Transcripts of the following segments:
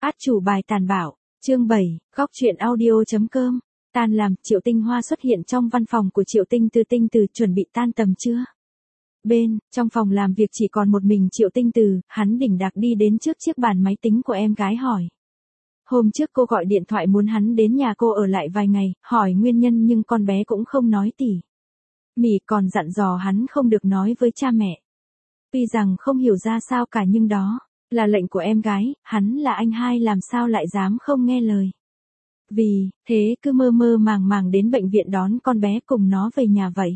Át chủ bài tàn bạo, chương 7, góc truyện audio.com. Tan làm, Triệu Tinh Hoa xuất hiện trong văn phòng của Triệu Tinh Từ chuẩn bị tan tầm chưa? Trong phòng làm việc chỉ còn một mình Triệu Tinh Từ, hắn đỉnh đạc đi đến trước chiếc bàn máy tính của em gái hỏi. Hôm trước cô gọi điện thoại muốn hắn đến nhà cô ở lại vài ngày, hỏi nguyên nhân nhưng con bé cũng không nói tỉ mỉ, còn dặn dò hắn không được nói với cha mẹ. Tuy rằng không hiểu ra sao cả nhưng đó là lệnh của em gái, hắn là anh hai làm sao lại dám không nghe lời. Vì thế cứ mơ mơ màng màng đến bệnh viện đón con bé cùng nó về nhà vậy.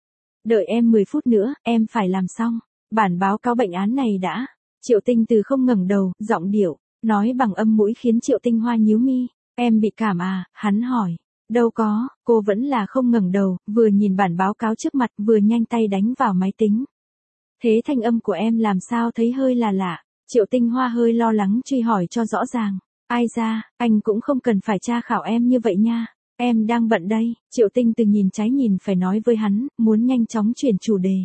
Đợi em 10 phút nữa, em phải làm xong bản báo cáo bệnh án này đã. Triệu Tinh Từ không ngẩng đầu, giọng điệu nói bằng âm mũi khiến Triệu Tinh Hoa nhíu mi. Em bị cảm à? Hắn hỏi. Đâu có, cô vẫn là không ngẩng đầu, vừa nhìn bản báo cáo trước mặt vừa nhanh tay đánh vào máy tính. Thế thanh âm của em làm sao thấy hơi là lạ. Triệu Tinh Hoa hơi lo lắng truy hỏi cho rõ ràng. Ai ra, anh cũng không cần phải tra khảo em như vậy nha. Em đang bận đây. Triệu Tinh Từ nhìn trái nhìn phải nói với hắn, muốn nhanh chóng chuyển chủ đề.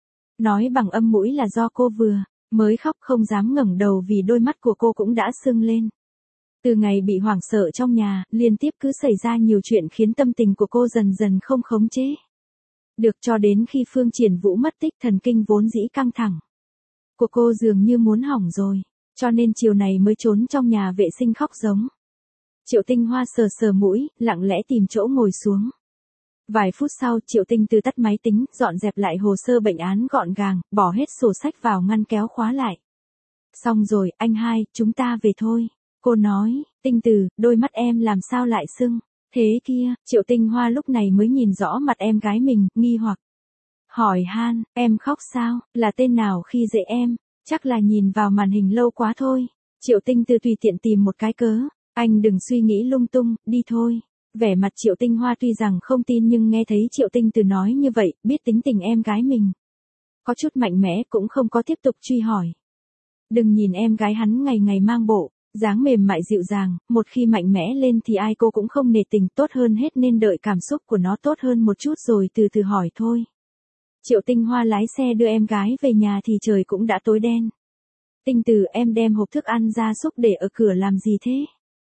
Nói bằng âm mũi là do cô vừa mới khóc không dám ngẩng đầu vì đôi mắt của cô cũng đã sưng lên. Từ ngày bị hoảng sợ trong nhà, liên tiếp cứ xảy ra nhiều chuyện khiến tâm tình của cô dần dần không khống chế được, cho đến khi Phương Triển Vũ mất tích, thần kinh vốn dĩ căng thẳng của cô dường như muốn hỏng rồi, cho nên chiều này mới trốn trong nhà vệ sinh khóc giống. Triệu Tinh Hoa sờ sờ mũi, lặng lẽ tìm chỗ ngồi xuống. Vài phút sau, Triệu Tinh Từ tắt máy tính, dọn dẹp lại hồ sơ bệnh án gọn gàng, bỏ hết sổ sách vào ngăn kéo khóa lại. Xong rồi, anh hai, chúng ta về thôi. Cô nói. Tinh Từ, đôi mắt em làm sao lại sưng thế kia? Triệu Tinh Hoa lúc này mới nhìn rõ mặt em gái mình, nghi hoặc hỏi han, em khóc sao? Là tên nào khi dễ em? Chắc là nhìn vào màn hình lâu quá thôi. Triệu Tinh Từ tùy tiện tìm một cái cớ. Anh đừng suy nghĩ lung tung, đi thôi. Vẻ mặt Triệu Tinh Hoa tuy rằng không tin nhưng nghe thấy Triệu Tinh Từ nói như vậy, biết tính tình em gái mình có chút mạnh mẽ, cũng không có tiếp tục truy hỏi. Đừng nhìn em gái hắn ngày ngày mang bộ dáng mềm mại dịu dàng, một khi mạnh mẽ lên thì ai cô cũng không nể tình, tốt hơn hết nên đợi cảm xúc của nó tốt hơn một chút rồi từ từ hỏi thôi. Triệu Tinh Hoa lái xe đưa em gái về nhà thì trời cũng đã tối đen. Tinh Từ, em đem hộp thức ăn gia súc để ở cửa làm gì thế?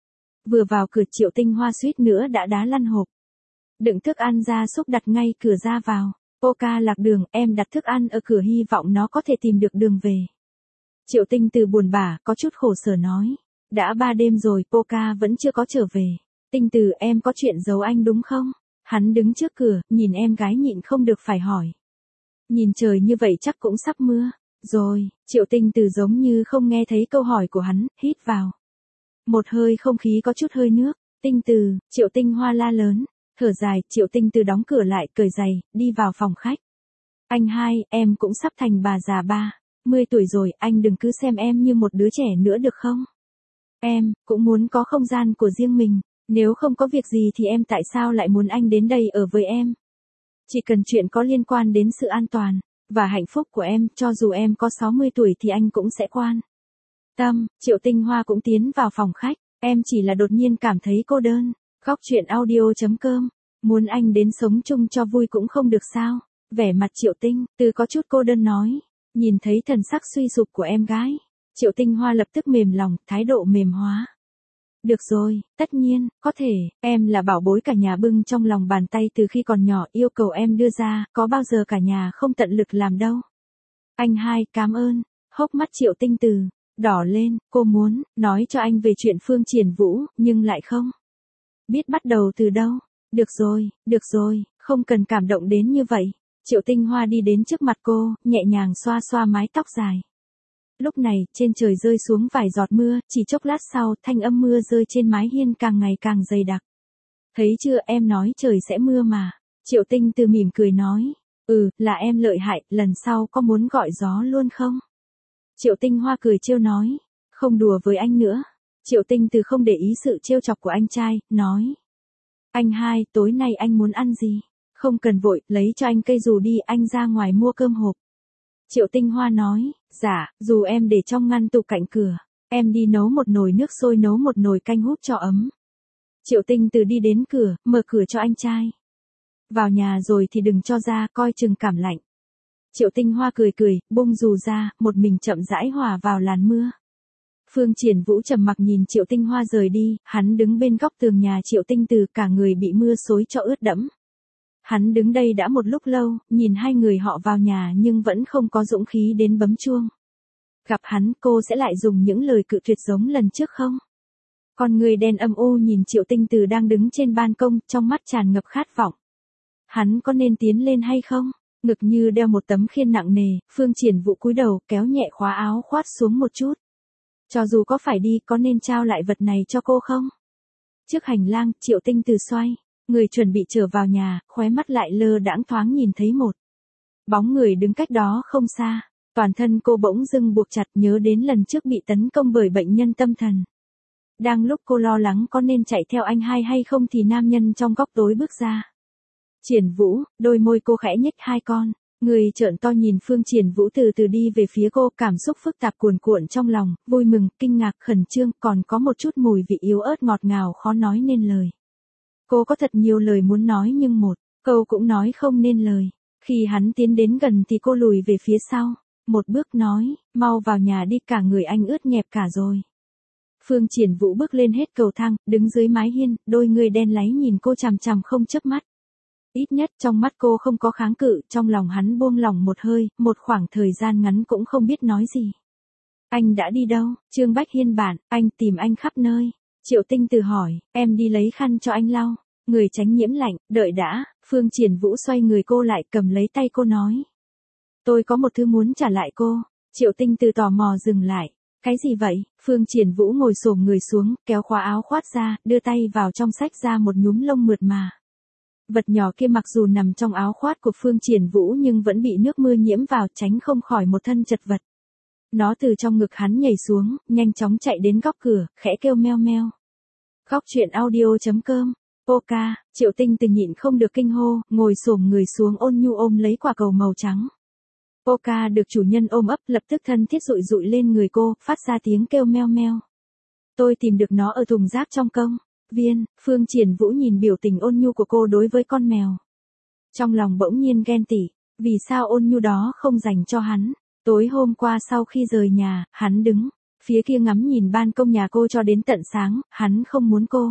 Vừa vào cửa Triệu Tinh Hoa suýt nữa đã đá lăn hộp đựng thức ăn gia súc đặt ngay cửa ra vào. Poca lạc đường, em đặt thức ăn ở cửa hy vọng nó có thể tìm được đường về. Triệu Tinh Từ buồn bã, có chút khổ sở nói. Đã 3 đêm rồi, Poca vẫn chưa có trở về. Tinh Từ, em có chuyện giấu anh đúng không? Hắn đứng trước cửa, nhìn em gái nhịn không được phải hỏi. Nhìn trời như vậy chắc cũng sắp mưa rồi. Triệu Tinh Từ giống như không nghe thấy câu hỏi của hắn, hít vào một hơi không khí có chút hơi nước. Tinh Từ, Triệu Tinh Hoa la lớn. Thở dài, Triệu Tinh Từ đóng cửa lại, cởi giày, đi vào phòng khách. Anh hai, em cũng sắp thành bà già 30 tuổi rồi, anh đừng cứ xem em như một đứa trẻ nữa được không? Em cũng muốn có không gian của riêng mình, nếu không có việc gì thì em tại sao lại muốn anh đến đây ở với em? Chỉ cần chuyện có liên quan đến sự an toàn và hạnh phúc của em, cho dù em có 60 tuổi thì anh cũng sẽ quan tâm. Triệu Tinh Hoa cũng tiến vào phòng khách. Em chỉ là đột nhiên cảm thấy cô đơn. Góc truyện audio.com. Muốn anh đến sống chung cho vui cũng không được sao? Vẻ mặt Triệu Tinh Từ có chút cô đơn nói. Nhìn thấy thần sắc suy sụp của em gái, Triệu Tinh Hoa lập tức mềm lòng, thái độ mềm hóa. Được rồi, tất nhiên, có thể, em là bảo bối cả nhà bưng trong lòng bàn tay từ khi còn nhỏ, yêu cầu em đưa ra, có bao giờ cả nhà không tận lực làm đâu. Anh hai, cảm ơn. Hốc mắt Triệu Tinh Từ đỏ lên, cô muốn nói cho anh về chuyện Phương Triển Vũ, nhưng lại không biết bắt đầu từ đâu. Được rồi, không cần cảm động đến như vậy. Triệu Tinh Hoa đi đến trước mặt cô, nhẹ nhàng xoa xoa mái tóc dài. Lúc này, trên trời rơi xuống vài giọt mưa, chỉ chốc lát sau, thanh âm mưa rơi trên mái hiên càng ngày càng dày đặc. Thấy chưa, em nói trời sẽ mưa mà. Triệu Tinh Từ mỉm cười nói. Là em lợi hại, lần sau có muốn gọi gió luôn không? Triệu Tinh Hoa cười trêu nói. Không đùa với anh nữa. Triệu Tinh Từ không để ý sự trêu chọc của anh trai, nói. Anh hai, tối nay anh muốn ăn gì? Không cần vội, lấy cho anh cây dù đi, anh ra ngoài mua cơm hộp. Triệu Tinh Hoa nói, dạ, dù em để trong ngăn tủ cạnh cửa, em đi nấu một nồi nước sôi, nấu một nồi canh hút cho ấm. Triệu Tinh Từ đi đến cửa, mở cửa cho anh trai. Vào nhà rồi thì đừng cho ra, coi chừng cảm lạnh. Triệu Tinh Hoa cười, bung dù ra, một mình chậm rãi hòa vào làn mưa. Phương Triển Vũ trầm mặc nhìn Triệu Tinh Hoa rời đi, hắn đứng bên góc tường nhà Triệu Tinh Từ, cả người bị mưa xối cho ướt đẫm. Hắn đứng đây đã một lúc lâu, nhìn hai người họ vào nhà nhưng vẫn không có dũng khí đến bấm chuông. Gặp hắn, cô sẽ lại dùng những lời cự tuyệt giống lần trước không? Con người đen âm u nhìn Triệu Tinh Từ đang đứng trên ban công, trong mắt tràn ngập khát vọng. Hắn có nên tiến lên hay không? Ngực như đeo một tấm khiên nặng nề, Phương Triển Vũ cúi đầu, kéo nhẹ khóa áo khoác xuống một chút. Cho dù có phải đi, có nên trao lại vật này cho cô không? Trước hành lang, Triệu Tinh Từ xoay, người chuẩn bị trở vào nhà, khóe mắt lại lơ đãng thoáng nhìn thấy một bóng người đứng cách đó không xa. Toàn thân cô bỗng dưng buộc chặt, nhớ đến lần trước bị tấn công bởi bệnh nhân tâm thần. Đang lúc cô lo lắng có nên chạy theo anh hai hay không thì nam nhân trong góc tối bước ra. Triển Vũ, đôi môi cô khẽ nhếch hai con, người trợn to nhìn Phương Triển Vũ từ từ đi về phía cô, cảm xúc phức tạp cuồn cuộn trong lòng, vui mừng, kinh ngạc, khẩn trương, còn có một chút mùi vị yếu ớt ngọt ngào khó nói nên lời. Cô có thật nhiều lời muốn nói nhưng một câu cũng nói không nên lời. Khi hắn tiến đến gần thì cô lùi về phía sau, một bước nói, mau vào nhà đi, cả người anh ướt nhẹp cả rồi. Phương Triển Vũ bước lên hết cầu thang, đứng dưới mái hiên, đôi người đen láy nhìn cô chằm chằm không chớp mắt. Ít nhất trong mắt cô không có kháng cự, trong lòng hắn buông lỏng một hơi, một khoảng thời gian ngắn cũng không biết nói gì. Anh đã đi đâu? Trương Bách Hiên bản, anh tìm anh khắp nơi. Triệu Tinh Từ hỏi, em đi lấy khăn cho anh lau. Người tránh nhiễm lạnh, đợi đã. Phương Triển Vũ xoay người cô lại, cầm lấy tay cô nói. Tôi có một thứ muốn trả lại cô. Triệu Tinh Từ tò mò dừng lại. Cái gì vậy? Phương Triển Vũ ngồi xổm người xuống, kéo khóa áo khoác ra, đưa tay vào trong xách ra một nhúm lông mượt mà. Vật nhỏ kia mặc dù nằm trong áo khoác của Phương Triển Vũ nhưng vẫn bị nước mưa nhiễm vào, tránh không khỏi một thân chật vật. Nó từ trong ngực hắn nhảy xuống, nhanh chóng chạy đến góc cửa, khẽ kêu meo meo. Góc truyện audio.com. Poca, Triệu Tinh Từ nhịn không được kinh hô, ngồi xổm người xuống ôn nhu ôm lấy quả cầu màu trắng. Poca được chủ nhân ôm ấp, lập tức thân thiết dụi dụi lên người cô, phát ra tiếng kêu meo meo. Tôi tìm được nó ở thùng rác trong công viên. Phương Triển Vũ nhìn biểu tình ôn nhu của cô đối với con mèo. Trong lòng bỗng nhiên ghen tị, vì sao ôn nhu đó không dành cho hắn. Tối hôm qua sau khi rời nhà, hắn đứng phía kia ngắm nhìn ban công nhà cô cho đến tận sáng, hắn không muốn cô.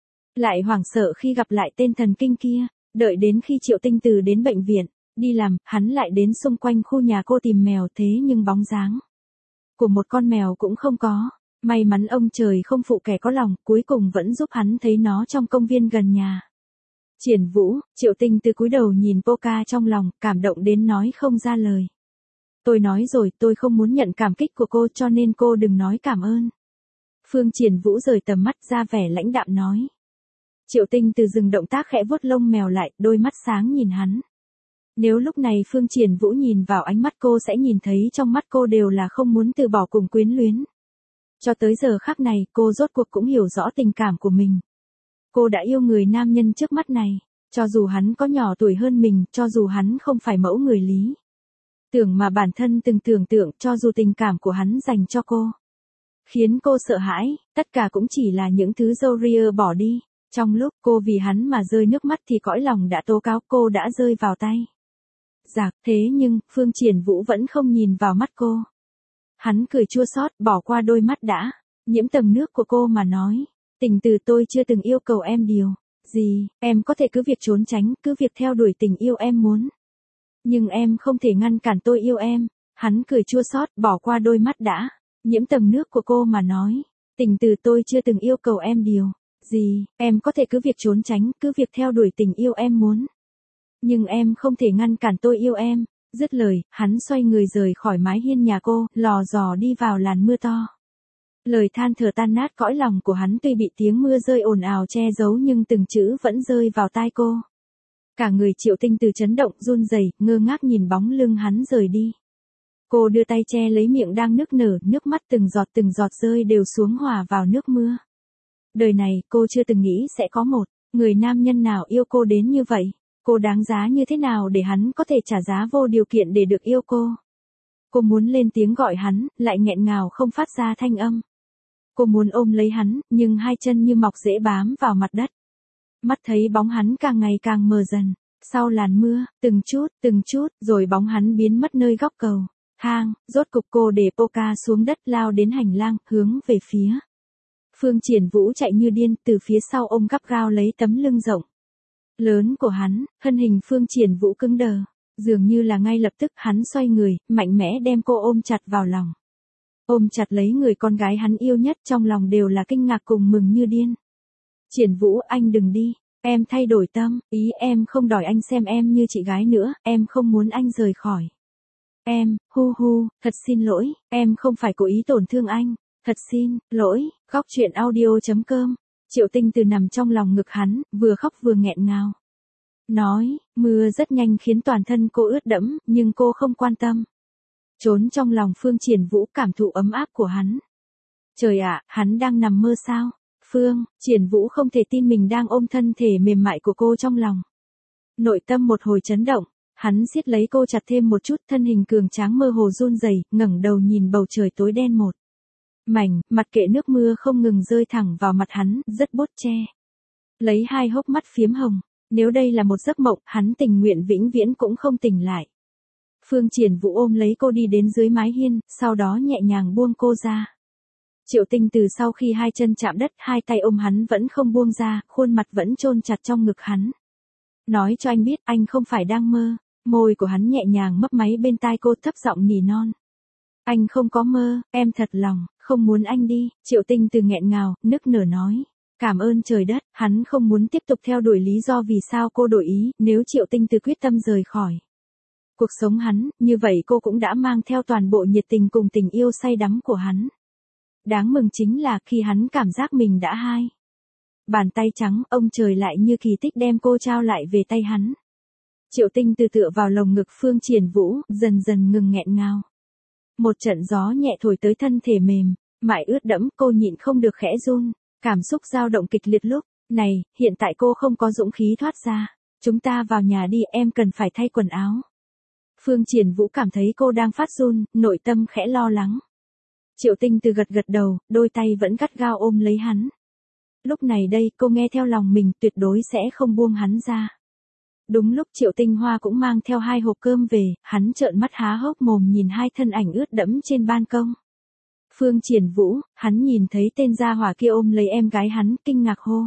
Lại hoảng sợ khi gặp lại tên thần kinh kia, đợi đến khi Triệu Tinh Từ đến bệnh viện, đi làm, hắn lại đến xung quanh khu nhà cô tìm mèo, thế nhưng bóng dáng của một con mèo cũng không có. May mắn ông trời không phụ kẻ có lòng, cuối cùng vẫn giúp hắn thấy nó trong công viên gần nhà. Triển Vũ, Triệu Tinh Từ cúi đầu nhìn Poca trong lòng, cảm động đến nói không ra lời. Tôi nói rồi, tôi không muốn nhận cảm kích của cô cho nên cô đừng nói cảm ơn. Phương Triển Vũ rời tầm mắt ra vẻ lãnh đạm nói. Triệu Tinh Từ dừng động tác khẽ vuốt lông mèo lại, đôi mắt sáng nhìn hắn. Nếu lúc này Phương Triển Vũ nhìn vào ánh mắt cô sẽ nhìn thấy trong mắt cô đều là không muốn từ bỏ cùng quyến luyến. Cho tới giờ khắc này, cô rốt cuộc cũng hiểu rõ tình cảm của mình. Cô đã yêu người nam nhân trước mắt này, cho dù hắn có nhỏ tuổi hơn mình, cho dù hắn không phải mẫu người lý tưởng mà bản thân từng tưởng tượng, cho dù tình cảm của hắn dành cho cô khiến cô sợ hãi, tất cả cũng chỉ là những thứ dâu ria bỏ đi. Trong lúc cô vì hắn mà rơi nước mắt thì cõi lòng đã tố cáo cô đã rơi vào tay giặc. Thế nhưng, Phương Triển Vũ vẫn không nhìn vào mắt cô. Hắn cười chua xót, bỏ qua đôi mắt đã nhiễm tầng nước của cô mà nói. Tình Từ, tôi chưa từng yêu cầu em điều gì, em có thể cứ việc trốn tránh, cứ việc theo đuổi tình yêu em muốn. Nhưng em không thể ngăn cản tôi yêu em. Hắn cười chua xót, bỏ qua đôi mắt đã nhiễm tầng nước của cô mà nói. Tình Từ, tôi chưa từng yêu cầu em điều gì, em có thể cứ việc trốn tránh, cứ việc theo đuổi tình yêu em muốn. Nhưng em không thể ngăn cản tôi yêu em. Dứt lời, hắn xoay người rời khỏi mái hiên nhà cô, lò dò đi vào làn mưa to. Lời than thở tan nát cõi lòng của hắn tuy bị tiếng mưa rơi ồn ào che giấu nhưng từng chữ vẫn rơi vào tai cô. Cả người Triệu Tinh Từ chấn động run rẩy, ngơ ngác nhìn bóng lưng hắn rời đi. Cô đưa tay che lấy miệng đang nức nở, nước mắt từng giọt rơi đều xuống hòa vào nước mưa. Đời này, cô chưa từng nghĩ sẽ có một người nam nhân nào yêu cô đến như vậy. Cô đáng giá như thế nào để hắn có thể trả giá vô điều kiện để được yêu cô. Cô muốn lên tiếng gọi hắn, lại nghẹn ngào không phát ra thanh âm. Cô muốn ôm lấy hắn, nhưng hai chân như mọc rễ bám vào mặt đất. Mắt thấy bóng hắn càng ngày càng mờ dần. Sau làn mưa, từng chút, rồi bóng hắn biến mất nơi góc cầu. Thang, rốt cục cô để Poca xuống đất lao đến hành lang, hướng về phía. Phương Triển Vũ chạy như điên, từ phía sau ôm gắt gao lấy tấm lưng rộng lớn của hắn, thân hình Phương Triển Vũ cứng đờ. Dường như là ngay lập tức hắn xoay người, mạnh mẽ đem cô ôm chặt vào lòng. Ôm chặt lấy người con gái hắn yêu nhất, trong lòng đều là kinh ngạc cùng mừng như điên. Triển Vũ, anh đừng đi, em thay đổi tâm, ý em không đòi anh xem em như chị gái nữa, em không muốn anh rời khỏi. Em, thật xin lỗi, em không phải cố ý tổn thương anh, thật xin lỗi. Khóc chuyện audio.com. Triệu Tinh Từ nằm trong lòng ngực hắn, vừa khóc vừa nghẹn ngào. Nói, mưa rất nhanh khiến toàn thân cô ướt đẫm, nhưng cô không quan tâm. Trốn trong lòng Phương Triển Vũ, cảm thụ ấm áp của hắn. Trời ạ, hắn đang nằm mơ sao? Phương Triển Vũ không thể tin mình đang ôm thân thể mềm mại của cô trong lòng. Nội tâm một hồi chấn động, hắn siết lấy cô chặt thêm một chút, thân hình cường tráng mơ hồ run rẩy, ngẩng đầu nhìn bầu trời tối đen một mảnh, mặt kệ nước mưa không ngừng rơi thẳng vào mặt hắn, rất bốt che. Lấy hai hốc mắt phiếm hồng, nếu đây là một giấc mộng, hắn tình nguyện vĩnh viễn cũng không tỉnh lại. Phương Triển Vũ ôm lấy cô đi đến dưới mái hiên, sau đó nhẹ nhàng buông cô ra. Triệu Tinh Từ sau khi hai chân chạm đất, hai tay ôm hắn vẫn không buông ra, khuôn mặt vẫn chôn chặt trong ngực hắn. Nói cho anh biết anh không phải đang mơ. Môi của hắn nhẹ nhàng mấp máy bên tai cô, thấp giọng nỉ non. Anh không có mơ, em thật lòng, không muốn anh đi. Triệu Tinh Từ nghẹn ngào, nức nở nói. Cảm ơn trời đất, hắn không muốn tiếp tục theo đuổi lý do vì sao cô đổi ý, nếu Triệu Tinh Từ quyết tâm rời khỏi cuộc sống hắn, như vậy cô cũng đã mang theo toàn bộ nhiệt tình cùng tình yêu say đắm của hắn. Đáng mừng chính là khi hắn cảm giác mình đã hai bàn tay trắng, ông trời lại như kỳ tích đem cô trao lại về tay hắn. Triệu Tinh Từ tựa vào lồng ngực Phương Triển Vũ, dần dần ngừng nghẹn ngào. Một trận gió nhẹ thổi tới thân thể mềm mại ướt đẫm, cô nhịn không được khẽ run, cảm xúc dao động kịch liệt lúc này, hiện tại cô không có dũng khí thoát ra. Chúng ta vào nhà đi, em cần phải thay quần áo. Phương Triển Vũ cảm thấy cô đang phát run, nội tâm khẽ lo lắng. Triệu Tinh Từ gật gật đầu, đôi tay vẫn gắt gao ôm lấy hắn. Lúc này đây, cô nghe theo lòng mình, tuyệt đối sẽ không buông hắn ra. Đúng lúc Triệu Tinh Hoa cũng mang theo hai hộp cơm về, hắn trợn mắt há hốc mồm nhìn hai thân ảnh ướt đẫm trên ban công. Phương Triển Vũ, hắn nhìn thấy tên gia hỏa kia ôm lấy em gái hắn, kinh ngạc hô.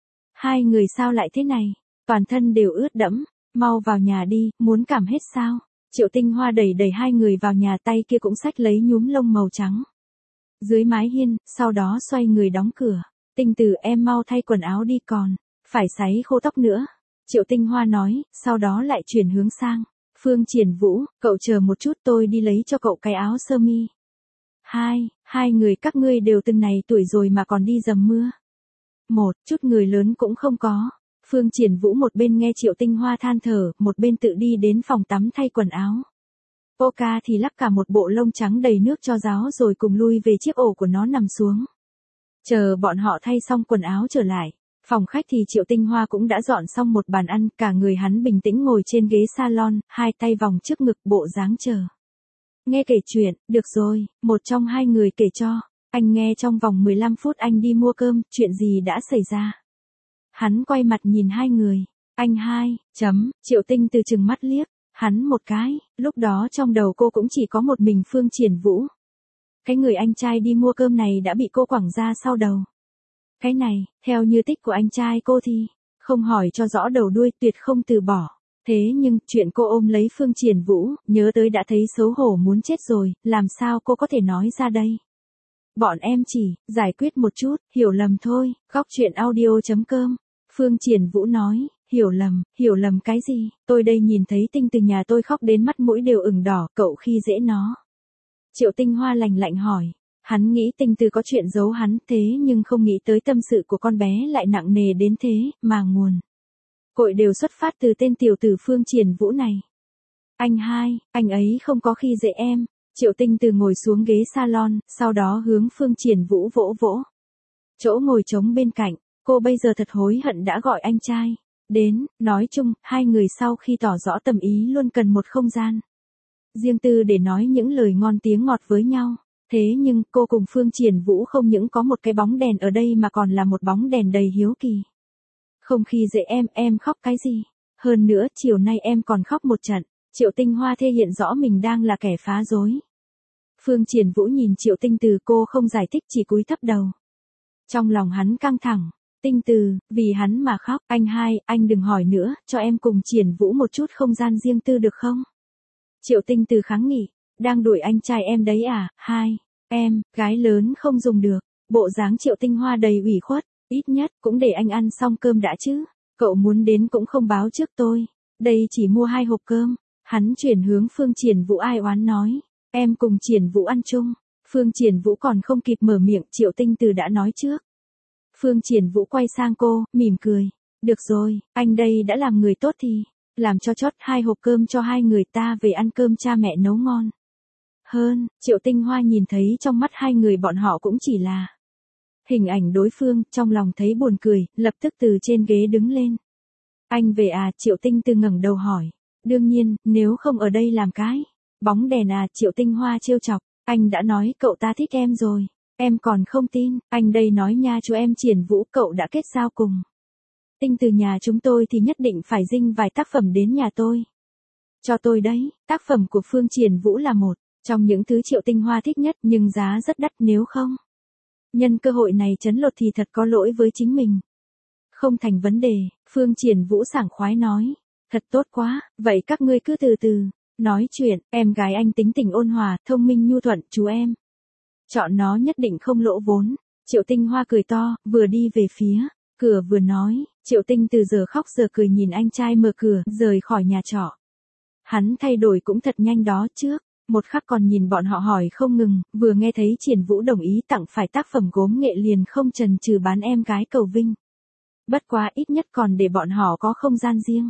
Hai người sao lại thế này, toàn thân đều ướt đẫm, mau vào nhà đi, muốn cảm hết sao? Triệu Tinh Hoa đẩy đẩy hai người vào nhà, tay kia cũng xách lấy nhúm lông màu trắng. Dưới mái hiên, sau đó xoay người đóng cửa. Tinh Từ, em mau thay quần áo đi, còn phải sấy khô tóc nữa. Triệu Tinh Hoa nói, sau đó lại chuyển hướng sang Phương Triển Vũ, cậu chờ một chút, tôi đi lấy cho cậu cái áo sơ mi. Hai người các ngươi đều từng này tuổi rồi mà còn đi dầm mưa. Một chút người lớn cũng không có. Phương Triển Vũ một bên nghe Triệu Tinh Hoa than thở, một bên tự đi đến phòng tắm thay quần áo. Poca thì lắc cả một bộ lông trắng đầy nước cho ráo rồi cùng lui về chiếc ổ của nó nằm xuống. Chờ bọn họ thay xong quần áo trở lại. Phòng khách thì Triệu Tinh Hoa cũng đã dọn xong một bàn ăn, cả người hắn bình tĩnh ngồi trên ghế salon, hai tay vòng trước ngực, bộ dáng chờ. Nghe kể chuyện, được rồi, một trong hai người kể cho. Anh nghe trong vòng 15 phút anh đi mua cơm, chuyện gì đã xảy ra? Hắn quay mặt nhìn hai người. Anh Triệu Tinh Từ trừng mắt liếc hắn một cái, lúc đó trong đầu cô cũng chỉ có một mình Phương Triển Vũ. Cái người anh trai đi mua cơm này đã bị cô quẳng ra sau đầu. Cái này, theo như tích của anh trai cô thì, không hỏi cho rõ đầu đuôi, tuyệt không từ bỏ. Thế nhưng, chuyện cô ôm lấy Phương Triển Vũ, nhớ tới đã thấy xấu hổ muốn chết rồi, làm sao cô có thể nói ra đây? Bọn em chỉ giải quyết một chút, hiểu lầm thôi. Khóc chuyện audio.com. Phương Triển Vũ nói, hiểu lầm cái gì? Tôi đây nhìn thấy Tinh Từ nhà tôi khóc đến mắt mũi đều ửng đỏ, cậu khi dễ nó. Triệu Tinh Hoa lạnh lạnh hỏi. Hắn nghĩ Tinh Từ có chuyện giấu hắn, thế nhưng không nghĩ tới tâm sự của con bé lại nặng nề đến thế, mà nguồn cội đều xuất phát từ tên tiểu tử Phương Triển Vũ này. Anh ấy không có khi dễ em. Triệu Tinh Từ ngồi xuống ghế salon, sau đó hướng Phương Triển Vũ vỗ vỗ chỗ ngồi trống bên cạnh. Cô bây giờ thật hối hận đã gọi anh trai đến. Nói chung, hai người sau khi tỏ rõ tâm ý luôn cần một không gian riêng tư để nói những lời ngon tiếng ngọt với nhau. Thế nhưng, cô cùng Phương Triển Vũ không những có một cái bóng đèn ở đây mà còn là một bóng đèn đầy hiếu kỳ. Không khi dễ em khóc cái gì? Hơn nữa, chiều nay em còn khóc một trận. Triệu Tinh Hoa thể hiện rõ mình đang là kẻ phá rối. Phương Triển Vũ nhìn Triệu Tinh Từ, cô không giải thích, chỉ cúi thấp đầu. Trong lòng hắn căng thẳng. Tinh Từ, vì hắn mà khóc. Anh hai, anh đừng hỏi nữa, cho em cùng Triển Vũ một chút không gian riêng tư được không? Triệu Tinh Từ kháng nghị. Đang đuổi anh trai em đấy à? Hai, em, gái lớn không dùng được. Bộ dáng Triệu Tinh Hoa đầy ủy khuất. Ít nhất cũng để anh ăn xong cơm đã chứ. Cậu muốn đến cũng không báo trước tôi. Đây chỉ mua 2 hộp cơm. Hắn chuyển hướng Phương Triển Vũ ai oán nói. Em cùng Triển Vũ ăn chung. Phương Triển Vũ còn không kịp mở miệng, Triệu Tinh Từ đã nói trước. Phương Triển Vũ quay sang cô, mỉm cười. Được rồi, anh đây đã làm người tốt thì, làm cho chót 2 hộp cơm cho 2 người ta về ăn cơm cha mẹ nấu ngon. Hơn, Triệu Tinh Hoa nhìn thấy trong mắt 2 người bọn họ cũng chỉ là hình ảnh đối phương, trong lòng thấy buồn cười, lập tức từ trên ghế đứng lên. Anh về à? Triệu Tinh Từ ngẩng đầu hỏi. Đương nhiên, nếu không ở đây làm cái bóng đèn à? Triệu Tinh Hoa trêu chọc. Anh đã nói cậu ta thích em rồi. Em còn không tin, anh đây nói nha chú em Triển Vũ, cậu đã kết giao cùng Tinh Từ nhà chúng tôi thì nhất định phải dinh vài tác phẩm đến nhà tôi. Cho tôi đấy, tác phẩm của Phương Triển Vũ là một trong những thứ Triệu Tinh Hoa thích nhất, nhưng giá rất đắt, nếu không nhân cơ hội này trấn lột thì thật có lỗi với chính mình. Không thành vấn đề, Phương Triển Vũ sảng khoái nói. Thật tốt quá, vậy các ngươi cứ từ từ nói chuyện, em gái anh tính tình ôn hòa, thông minh nhu thuận, chú em chọn nó nhất định không lỗ vốn. Triệu Tinh Hoa cười to, vừa đi về phía cửa vừa nói. Triệu Tinh Từ giờ khóc giờ cười nhìn anh trai mở cửa, rời khỏi nhà trọ. Hắn thay đổi cũng thật nhanh đó, trước một khắc còn nhìn bọn họ hỏi không ngừng, vừa nghe thấy Triển Vũ đồng ý tặng phải tác phẩm gốm nghệ liền không chần chừ bán em gái cầu vinh. Bất quá ít nhất còn để bọn họ có không gian riêng.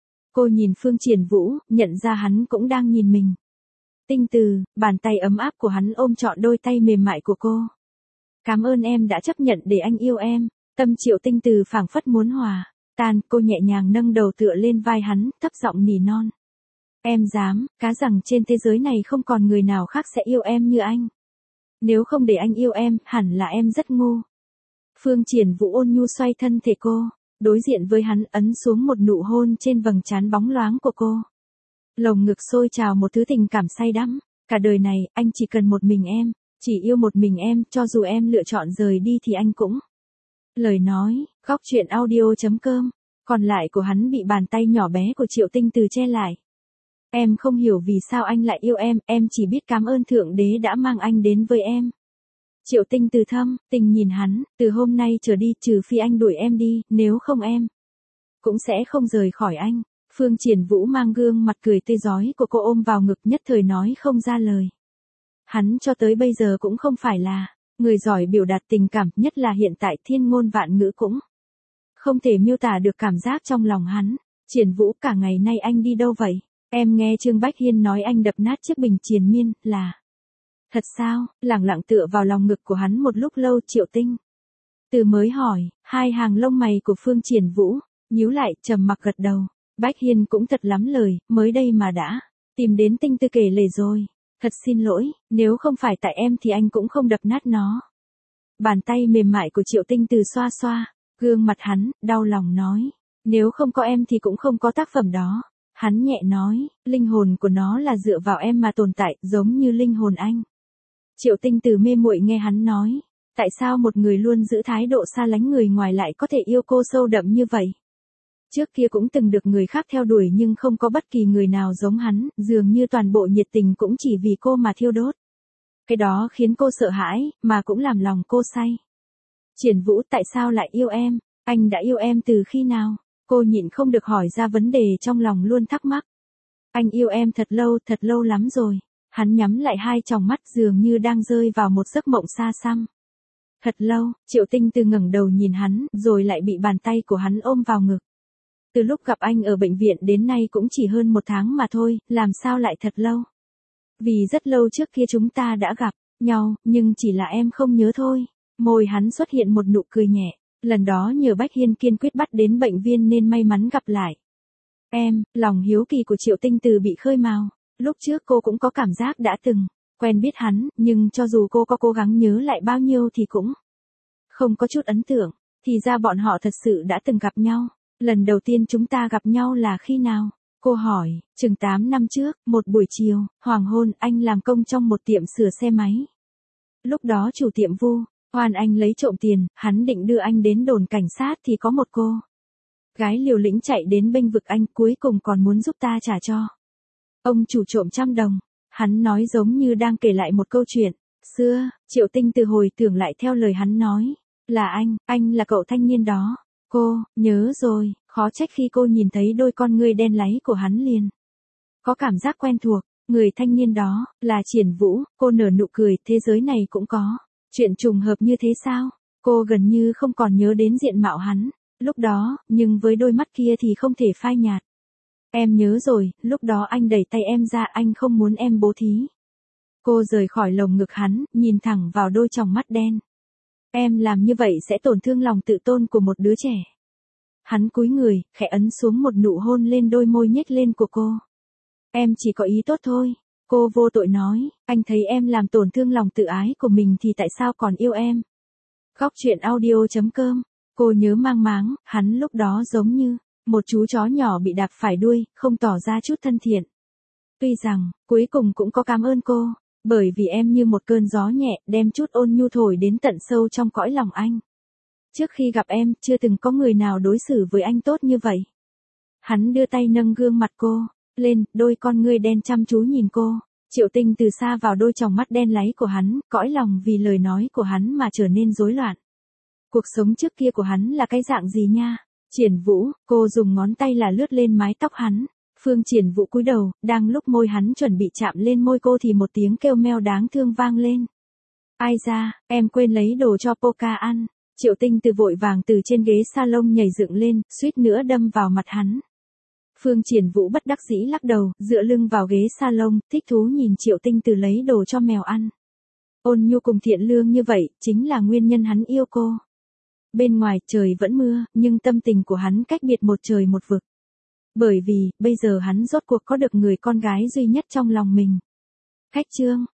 Cô nhìn Phương Triển Vũ, nhận ra hắn cũng đang nhìn mình. Tinh Từ, bàn tay ấm áp của hắn ôm trọn đôi tay mềm mại của cô. Cảm ơn em đã chấp nhận để anh yêu em. Tâm Triệu Tinh Từ phảng phất muốn hòa tan, cô nhẹ nhàng nâng đầu tựa lên vai hắn, thấp giọng nỉ non. Em dám cá rằng trên thế giới này không còn người nào khác sẽ yêu em như anh. Nếu không để anh yêu em, hẳn là em rất ngu. Phương Triển Vũ ôn nhu xoay thân thể cô, đối diện với hắn, ấn xuống một nụ hôn trên vầng trán bóng loáng của cô. Lồng ngực sôi trào một thứ tình cảm say đắm. Cả đời này, anh chỉ cần một mình em, chỉ yêu một mình em, cho dù em lựa chọn rời đi thì anh cũng. Lời nói, góc truyện audio.com. Còn lại của hắn bị bàn tay nhỏ bé của Triệu Tinh Từ che lại. Em không hiểu vì sao anh lại yêu em chỉ biết cảm ơn Thượng Đế đã mang anh đến với em. Triệu Tinh Từ thâm tình nhìn hắn, từ hôm nay trở đi, trừ phi anh đuổi em đi, nếu không em cũng sẽ không rời khỏi anh. Phương Triển Vũ mang gương mặt cười tươi rói của cô ôm vào ngực, nhất thời nói không ra lời. Hắn cho tới bây giờ cũng không phải là người giỏi biểu đạt tình cảm, nhất là hiện tại thiên ngôn vạn ngữ cũng không thể miêu tả được cảm giác trong lòng hắn. Triển Vũ, cả ngày nay anh đi đâu vậy? Em nghe Trương Bách Hiên nói anh đập nát chiếc bình triền miên, là thật sao? Lẳng lặng tựa vào lòng ngực của hắn một lúc lâu, Triệu Tinh Từ mới hỏi. Hai hàng lông mày của Phương Triển Vũ nhíu lại, trầm mặc gật đầu. Bách Hiên cũng thật lắm lời, mới đây mà đã tìm đến Tinh Từ kể lể rồi. Thật xin lỗi, nếu không phải tại em thì anh cũng không đập nát nó. Bàn tay mềm mại của Triệu Tinh Từ xoa xoa gương mặt hắn, đau lòng nói. Nếu không có em thì cũng không có tác phẩm đó. Hắn nhẹ nói, linh hồn của nó là dựa vào em mà tồn tại, giống như linh hồn anh. Triệu Tinh Từ mê muội nghe hắn nói. Tại sao một người luôn giữ thái độ xa lánh người ngoài lại có thể yêu cô sâu đậm như vậy? Trước kia cũng từng được người khác theo đuổi nhưng không có bất kỳ người nào giống hắn, dường như toàn bộ nhiệt tình cũng chỉ vì cô mà thiêu đốt. Cái đó khiến cô sợ hãi, mà cũng làm lòng cô say. Triển Vũ, tại sao lại yêu em? Anh đã yêu em từ khi nào? Cô nhịn không được hỏi ra vấn đề trong lòng luôn thắc mắc. Anh yêu em thật lâu lắm rồi. Hắn nhắm lại hai tròng mắt dường như đang rơi vào một giấc mộng xa xăm. Thật lâu, Triệu Tinh Từ ngẩng đầu nhìn hắn, rồi lại bị bàn tay của hắn ôm vào ngực. Từ lúc gặp anh ở bệnh viện đến nay cũng chỉ hơn 1 tháng mà thôi, làm sao lại thật lâu? Vì rất lâu trước kia chúng ta đã gặp nhau, nhưng chỉ là em không nhớ thôi. Môi hắn xuất hiện một nụ cười nhẹ. Lần đó nhờ Bách Hiên kiên quyết bắt đến bệnh viện nên may mắn gặp lại em. Lòng hiếu kỳ của Triệu Tinh Từ bị khơi mào. Lúc trước cô cũng có cảm giác đã từng quen biết hắn, nhưng cho dù cô có cố gắng nhớ lại bao nhiêu thì cũng không có chút ấn tượng. Thì ra bọn họ thật sự đã từng gặp nhau. Lần đầu tiên chúng ta gặp nhau là khi nào? Cô hỏi, chừng 8 năm trước, một buổi chiều, hoàng hôn, anh làm công trong một tiệm sửa xe máy. Lúc đó chủ tiệm vu oan anh lấy trộm tiền, hắn định đưa anh đến đồn cảnh sát thì có một cô gái liều lĩnh chạy đến bênh vực anh, cuối cùng còn muốn giúp ta trả cho ông chủ trộm 100 đồng. Hắn nói giống như đang kể lại một câu chuyện xưa. Triệu Tinh từ hồi tưởng lại theo lời hắn nói, là anh là cậu thanh niên đó. Cô nhớ rồi, khó trách khi cô nhìn thấy đôi con ngươi đen láy của hắn liền có cảm giác quen thuộc. Người thanh niên đó là Triển Vũ. Cô nở nụ cười, thế giới này cũng có chuyện trùng hợp như thế sao? Cô gần như không còn nhớ đến diện mạo hắn lúc đó, nhưng với đôi mắt kia thì không thể phai nhạt. Em nhớ rồi, lúc đó anh đẩy tay em ra, anh không muốn em bố thí. Cô rời khỏi lồng ngực hắn, nhìn thẳng vào đôi tròng mắt đen. Em làm như vậy sẽ tổn thương lòng tự tôn của một đứa trẻ. Hắn cúi người, khẽ ấn xuống một nụ hôn lên đôi môi nhếch lên của cô. Em chỉ có ý tốt thôi. Cô vô tội nói, anh thấy em làm tổn thương lòng tự ái của mình thì tại sao còn yêu em? Khóc chuyện audio.com. Cô nhớ mang máng, hắn lúc đó giống như một chú chó nhỏ bị đạp phải đuôi, không tỏ ra chút thân thiện. Tuy rằng, cuối cùng cũng có cảm ơn cô, bởi vì em như một cơn gió nhẹ, đem chút ôn nhu thổi đến tận sâu trong cõi lòng anh. Trước khi gặp em, chưa từng có người nào đối xử với anh tốt như vậy. Hắn đưa tay nâng gương mặt cô lên, đôi con ngươi đen chăm chú nhìn cô. Triệu Tinh từ xa vào đôi tròng mắt đen láy của hắn, cõi lòng vì lời nói của hắn mà trở nên rối loạn. Cuộc sống trước kia của hắn là cái dạng gì nha? Triển Vũ, cô dùng ngón tay là lướt lên mái tóc hắn. Phương Triển Vũ cúi đầu, đang lúc môi hắn chuẩn bị chạm lên môi cô thì một tiếng kêu meo đáng thương vang lên. Ai ra, em quên lấy đồ cho Poca ăn. Triệu Tinh từ vội vàng từ trên ghế salon nhảy dựng lên, suýt nữa đâm vào mặt hắn. Phương Triển Vũ bất đắc dĩ lắc đầu, dựa lưng vào ghế salon, thích thú nhìn Triệu Tinh từ lấy đồ cho mèo ăn. Ôn nhu cùng thiện lương như vậy, chính là nguyên nhân hắn yêu cô. Bên ngoài trời vẫn mưa, nhưng tâm tình của hắn cách biệt một trời một vực. Bởi vì, bây giờ hắn rốt cuộc có được người con gái duy nhất trong lòng mình. Khách chương.